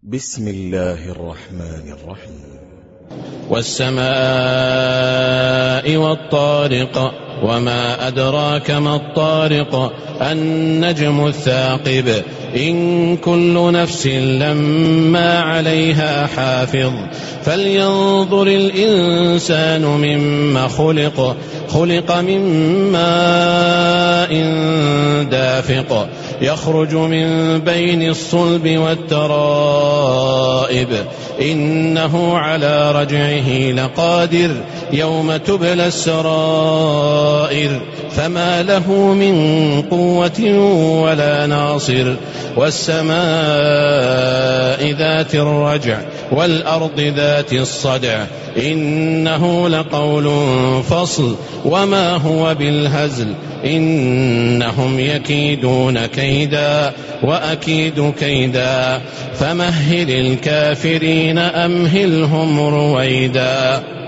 بسم الله الرحمن الرحيم. والسماء والطارق وما أدراك ما الطارق النجم الثاقب إن كل نفس لما عليها حافظ فلينظر الإنسان مما خلق من ماء دافق يخرج من بين الصلب والترائب إنه على رجعه لقادر يوم تبلى السرائر فما له من قوة ولا ناصر والسماء ذات الرجع والأرض ذات الصدع إنه لقول فصل وما هو بالهزل إنهم يكيدون كيدا وأكيد كيدا فمهل الكافرين أمهلهم رويدا.